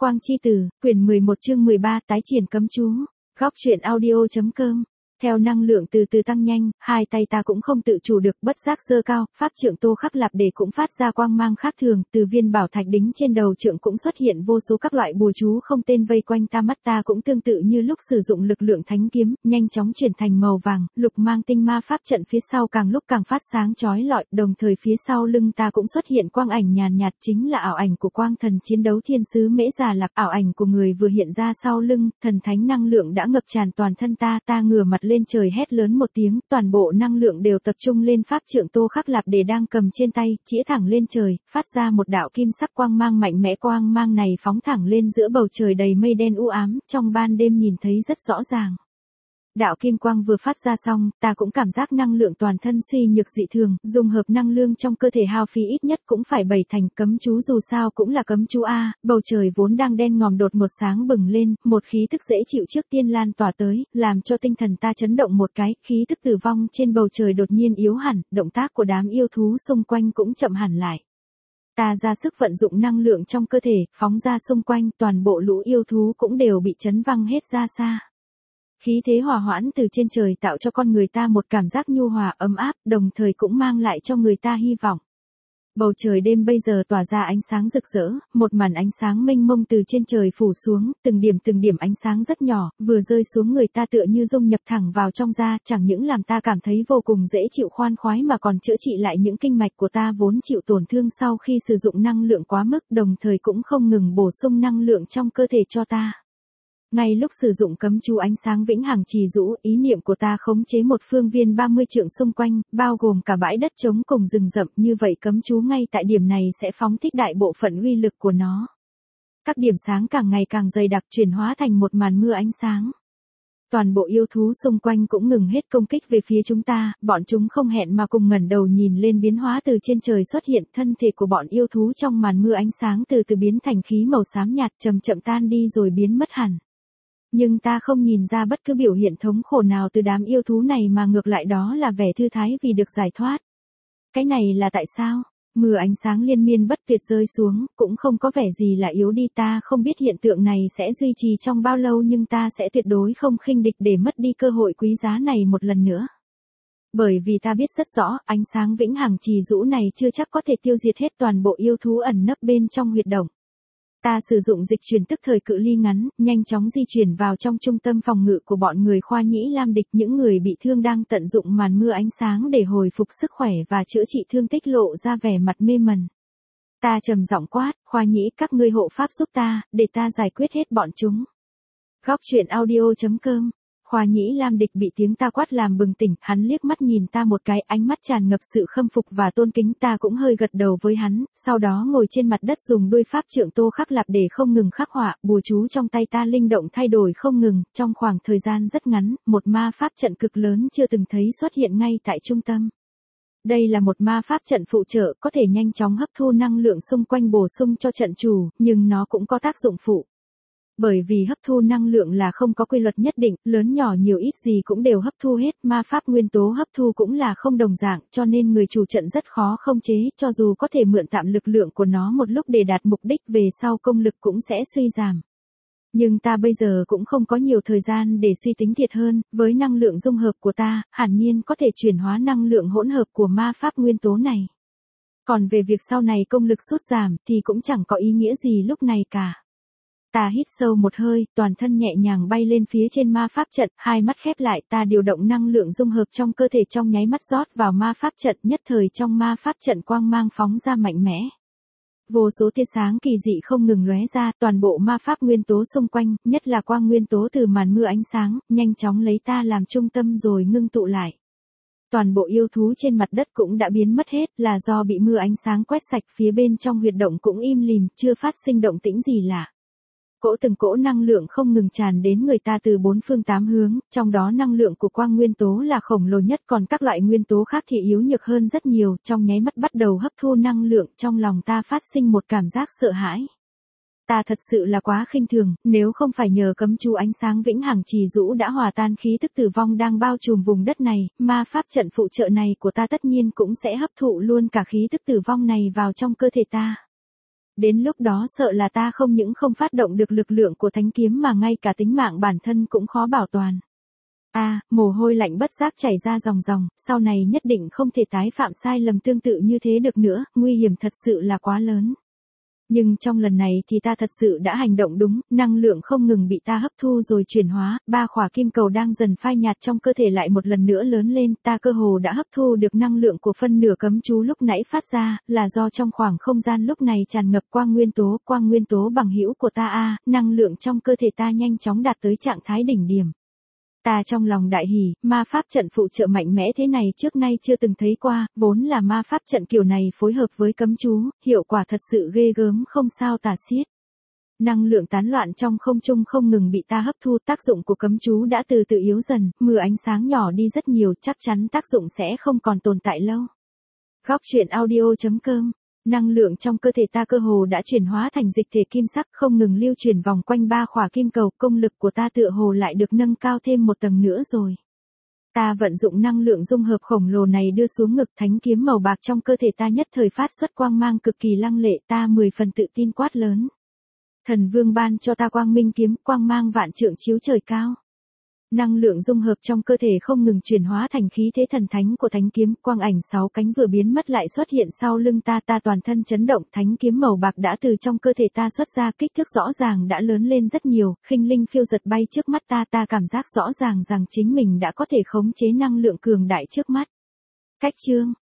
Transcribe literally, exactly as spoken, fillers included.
Quang Chi Tử, quyển mười một chương mười ba tái triển cấm chú. Góc truyện audio.com. Theo năng lượng từ từ tăng nhanh, hai tay ta cũng không tự chủ được bất giác giơ cao, pháp trượng Tô Khắc Lạp Đề cũng phát ra quang mang khác thường, từ viên bảo thạch đính trên đầu trượng cũng xuất hiện vô số các loại bùa chú không tên vây quanh ta, mắt ta cũng tương tự như lúc sử dụng lực lượng thánh kiếm, nhanh chóng chuyển thành màu vàng, lục mang tinh ma pháp trận phía sau càng lúc càng phát sáng chói lọi, đồng thời phía sau lưng ta cũng xuất hiện quang ảnh nhàn nhạt, chính là ảo ảnh của quang thần chiến đấu thiên sứ Mễ Già Lạc, ảo ảnh của người vừa hiện ra sau lưng, thần thánh năng lượng đã ngập tràn toàn thân ta, ta ngửa mặt lên trời hét lớn một tiếng, toàn bộ năng lượng đều tập trung lên pháp trượng Tô Khắc Lạp Đề đang cầm trên tay, chĩa thẳng lên trời, phát ra một đạo kim sắc quang mang mạnh mẽ, quang mang này phóng thẳng lên giữa bầu trời đầy mây đen u ám, trong ban đêm nhìn thấy rất rõ ràng. Đạo kim quang vừa phát ra xong, ta cũng cảm giác năng lượng toàn thân suy nhược dị thường, dùng hợp năng lượng trong cơ thể hao phí ít nhất cũng phải bảy thành, cấm chú dù sao cũng là cấm chú a, bầu trời vốn đang đen ngòm đột một sáng bừng lên, một khí thức dễ chịu trước tiên lan tỏa tới, làm cho tinh thần ta chấn động một cái, khí thức tử vong trên bầu trời đột nhiên yếu hẳn, động tác của đám yêu thú xung quanh cũng chậm hẳn lại. Ta ra sức vận dụng năng lượng trong cơ thể, phóng ra xung quanh, toàn bộ lũ yêu thú cũng đều bị chấn văng hết ra xa. Khí thế hòa hoãn từ trên trời tạo cho con người ta một cảm giác nhu hòa ấm áp, đồng thời cũng mang lại cho người ta hy vọng. Bầu trời đêm bây giờ tỏa ra ánh sáng rực rỡ, một màn ánh sáng mênh mông từ trên trời phủ xuống, từng điểm từng điểm ánh sáng rất nhỏ, vừa rơi xuống người ta tựa như dung nhập thẳng vào trong da, chẳng những làm ta cảm thấy vô cùng dễ chịu khoan khoái mà còn chữa trị lại những kinh mạch của ta vốn chịu tổn thương sau khi sử dụng năng lượng quá mức, đồng thời cũng không ngừng bổ sung năng lượng trong cơ thể cho ta. Ngay lúc sử dụng cấm chú ánh sáng vĩnh hằng trì rũ, ý niệm của ta khống chế một phương viên ba mươi trượng xung quanh, bao gồm cả bãi đất trống cùng rừng rậm, như vậy cấm chú ngay tại điểm này sẽ phóng thích đại bộ phận uy lực của nó. Các điểm sáng càng ngày càng dày đặc chuyển hóa thành một màn mưa ánh sáng. Toàn bộ yêu thú xung quanh cũng ngừng hết công kích về phía chúng ta, bọn chúng không hẹn mà cùng ngẩng đầu nhìn lên biến hóa từ trên trời xuất hiện, thân thể của bọn yêu thú trong màn mưa ánh sáng từ từ biến thành khí màu xám nhạt, chậm chậm tan đi rồi biến mất hẳn. Nhưng ta không nhìn ra bất cứ biểu hiện thống khổ nào từ đám yêu thú này mà ngược lại đó là vẻ thư thái vì được giải thoát. Cái này là tại sao? Mưa ánh sáng liên miên bất tuyệt rơi xuống, cũng không có vẻ gì là yếu đi, ta không biết hiện tượng này sẽ duy trì trong bao lâu nhưng ta sẽ tuyệt đối không khinh địch để mất đi cơ hội quý giá này một lần nữa. Bởi vì ta biết rất rõ, ánh sáng vĩnh hằng trì rũ này chưa chắc có thể tiêu diệt hết toàn bộ yêu thú ẩn nấp bên trong huyệt động. Ta sử dụng dịch chuyển tức thời cự ly ngắn, nhanh chóng di chuyển vào trong trung tâm phòng ngự của bọn người Khoa Nhĩ Lam địch, những người bị thương đang tận dụng màn mưa ánh sáng để hồi phục sức khỏe và chữa trị thương tích lộ ra vẻ mặt mê mẩn. Ta trầm giọng quát, Khoa Nhĩ các ngươi hộ pháp giúp ta, để ta giải quyết hết bọn chúng. Góc truyện audio.com. Khoa Nhĩ Lam địch bị tiếng ta quát làm bừng tỉnh, hắn liếc mắt nhìn ta một cái, ánh mắt tràn ngập sự khâm phục và tôn kính, ta cũng hơi gật đầu với hắn, sau đó ngồi trên mặt đất dùng đuôi pháp trượng Tô Khắc Lạp để không ngừng khắc họa, bùa chú trong tay ta linh động thay đổi không ngừng, trong khoảng thời gian rất ngắn, một ma pháp trận cực lớn chưa từng thấy xuất hiện ngay tại trung tâm. Đây là một ma pháp trận phụ trợ, có thể nhanh chóng hấp thu năng lượng xung quanh bổ sung cho trận chủ, nhưng nó cũng có tác dụng phụ. Bởi vì hấp thu năng lượng là không có quy luật nhất định, lớn nhỏ nhiều ít gì cũng đều hấp thu hết, ma pháp nguyên tố hấp thu cũng là không đồng dạng, cho nên người chủ trận rất khó không chế, cho dù có thể mượn tạm lực lượng của nó một lúc để đạt mục đích, về sau công lực cũng sẽ suy giảm. Nhưng ta bây giờ cũng không có nhiều thời gian để suy tính thiệt hơn, với năng lượng dung hợp của ta, hẳn nhiên có thể chuyển hóa năng lượng hỗn hợp của ma pháp nguyên tố này. Còn về việc sau này công lực sút giảm thì cũng chẳng có ý nghĩa gì lúc này cả. Ta hít sâu một hơi, toàn thân nhẹ nhàng bay lên phía trên ma pháp trận, hai mắt khép lại, ta điều động năng lượng dung hợp trong cơ thể trong nháy mắt rót vào ma pháp trận, nhất thời trong ma pháp trận quang mang phóng ra mạnh mẽ. Vô số tia sáng kỳ dị không ngừng lóe ra, toàn bộ ma pháp nguyên tố xung quanh, nhất là quang nguyên tố từ màn mưa ánh sáng, nhanh chóng lấy ta làm trung tâm rồi ngưng tụ lại. Toàn bộ yêu thú trên mặt đất cũng đã biến mất hết, là do bị mưa ánh sáng quét sạch, phía bên trong huyệt động cũng im lìm, chưa phát sinh động tĩnh gì lạ. Cỗ từng cỗ năng lượng không ngừng tràn đến người ta từ bốn phương tám hướng, trong đó năng lượng của quang nguyên tố là khổng lồ nhất, còn các loại nguyên tố khác thì yếu nhược hơn rất nhiều, trong nháy mắt bắt đầu hấp thu năng lượng, trong lòng ta phát sinh một cảm giác sợ hãi. Ta thật sự là quá khinh thường, nếu không phải nhờ cấm chú ánh sáng vĩnh hằng trì rũ đã hòa tan khí tức tử vong đang bao trùm vùng đất này, ma pháp trận phụ trợ này của ta tất nhiên cũng sẽ hấp thụ luôn cả khí tức tử vong này vào trong cơ thể ta. Đến lúc đó sợ là ta không những không phát động được lực lượng của thánh kiếm mà ngay cả tính mạng bản thân cũng khó bảo toàn. A, à, mồ hôi lạnh bất giác chảy ra ròng ròng, sau này nhất định không thể tái phạm sai lầm tương tự như thế được nữa, nguy hiểm thật sự là quá lớn. Nhưng trong lần này thì ta thật sự đã hành động đúng, năng lượng không ngừng bị ta hấp thu rồi chuyển hóa, ba khỏa kim cầu đang dần phai nhạt trong cơ thể lại một lần nữa lớn lên, ta cơ hồ đã hấp thu được năng lượng của phân nửa cấm chú lúc nãy phát ra, là do trong khoảng không gian lúc này tràn ngập quang nguyên tố, quang nguyên tố bằng hữu của ta a, năng lượng trong cơ thể ta nhanh chóng đạt tới trạng thái đỉnh điểm. Ta trong lòng đại hỉ, ma pháp trận phụ trợ mạnh mẽ thế này trước nay chưa từng thấy qua, vốn là ma pháp trận kiểu này phối hợp với cấm chú, hiệu quả thật sự ghê gớm không sao tả xiết. Năng lượng tán loạn trong không trung không ngừng bị ta hấp thu, tác dụng của cấm chú đã từ từ yếu dần, mưa ánh sáng nhỏ đi rất nhiều, chắc chắn tác dụng sẽ không còn tồn tại lâu. Góc truyện audio chấm com. Năng lượng trong cơ thể ta cơ hồ đã chuyển hóa thành dịch thể kim sắc không ngừng lưu chuyển vòng quanh ba khỏa kim cầu, công lực của ta tựa hồ lại được nâng cao thêm một tầng nữa rồi. Ta vận dụng năng lượng dung hợp khổng lồ này đưa xuống ngực, thánh kiếm màu bạc trong cơ thể ta nhất thời phát xuất quang mang cực kỳ lăng lệ, ta mười phần tự tin quát lớn. Thần vương ban cho ta quang minh kiếm, quang mang vạn trượng chiếu trời cao. Năng lượng dung hợp trong cơ thể không ngừng chuyển hóa thành khí thế thần thánh của thánh kiếm, quang ảnh sáu cánh vừa biến mất lại xuất hiện sau lưng ta, ta toàn thân chấn động, thánh kiếm màu bạc đã từ trong cơ thể ta xuất ra, kích thước rõ ràng đã lớn lên rất nhiều, khinh linh phiêu giật bay trước mắt ta, ta cảm giác rõ ràng rằng chính mình đã có thể khống chế năng lượng cường đại trước mắt. Cách chương